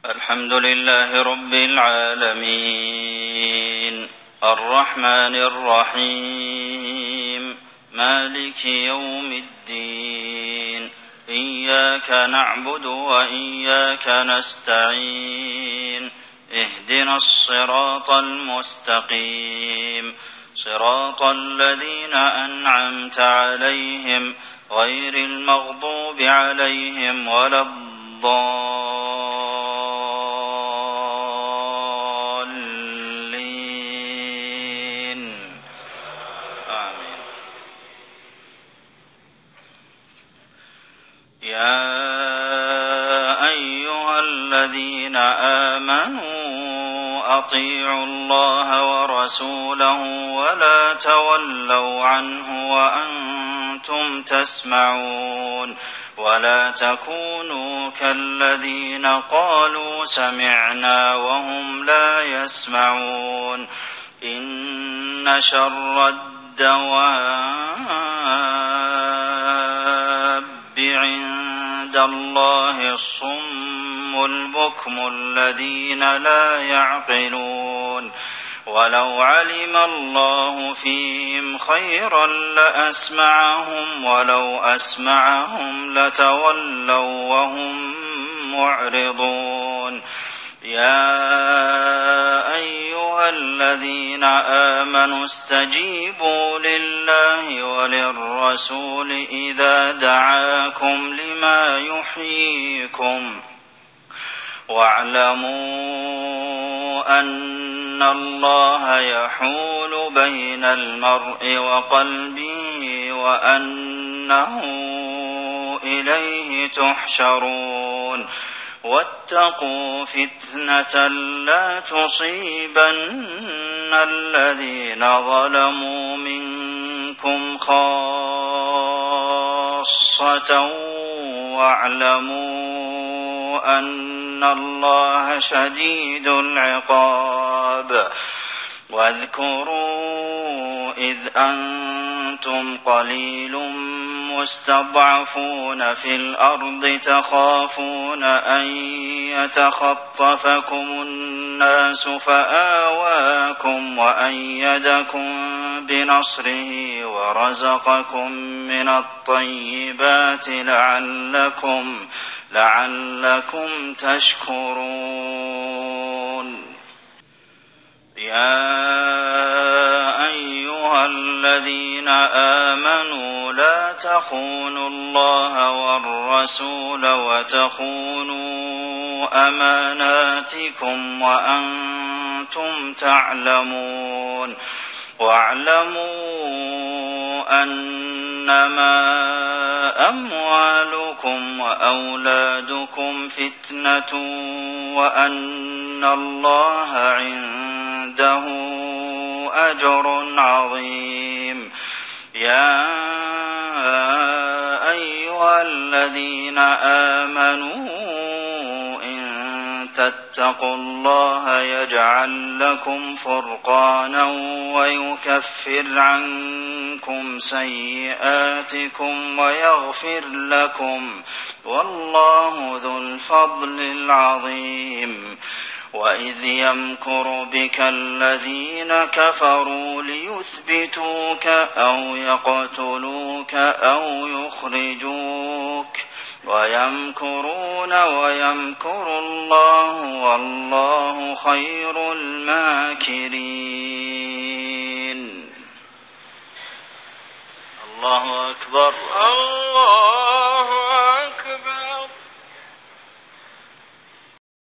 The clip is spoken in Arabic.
الحمد لله رب العالمين الرحمن الرحيم مالك يوم الدين إياك نعبد وإياك نستعين اهدنا الصراط المستقيم صراط الذين أنعمت عليهم غير المغضوب عليهم ولا الضالين آمين. يا أيها الذين آمنوا أطيعوا الله ورسوله ولا تولوا عنه وأنتم تسمعون ولا تكونوا كالذين قالوا سمعنا وهم لا يسمعون إن شر الدواب عند الله الصم البكم الذين لا يعقلون ولو علم الله فيهم خيرا لأسمعهم ولو أسمعهم لتولوا وهم معرضون يا أيها الذين آمنوا استجيبوا لله وللرسول إذا دعاكم لما يحييكم واعلموا أن الله يحول بين المرء وقلبه وأنه إليه تحشرون واتقوا فتنة لا تصيبن الذين ظلموا منكم خاصة واعلموا أن الله شديد العقاب واذكروا إذ أنتم قليل مستضعفون في الأرض تخافون أن يتخطفكم الناس فآواكم وأيدكم بنصره ورزقكم من الطيبات لعلكم تشكرون يا أيها الذين آمنوا لا تخونوا الله والرسول وتخونوا أماناتكم وأنتم تعلمون واعلموا أنما أموالكم وأولادكم فتنة وأن الله عنده أجر عظيم يا أيها الذين آمنوا إن تتقوا الله يجعل لكم فرقانا ويكفر عنكم سيئاتكم ويغفر لكم والله ذو الفضل العظيم وإذ يمكر بك الذين كفروا ليثبتوك أو يقتلوك أو يخرجوك ويمكرون ويمكر الله والله خير الماكرين. الله أكبر. الله